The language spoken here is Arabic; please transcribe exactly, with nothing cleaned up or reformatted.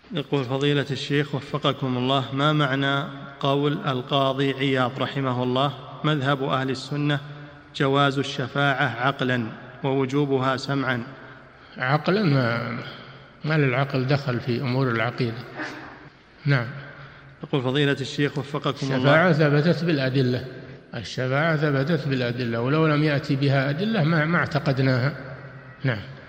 يقول فضيلة الشيخ وفقكم الله، ما معنى قول القاضي عياض رحمه الله: مذهب أهل السنة جواز الشفاعة عقلا ووجوبها سمعا؟ عقلا ما, ما للعقل دخل في أمور العقيدة. نعم. يقول فضيلة الشيخ وفقكم الله: الشفاعة ثبتت بالأدلة، الشفاعة ثبتت بالأدلة، ولو لم يأتي بها أدلة ما, ما اعتقدناها. نعم.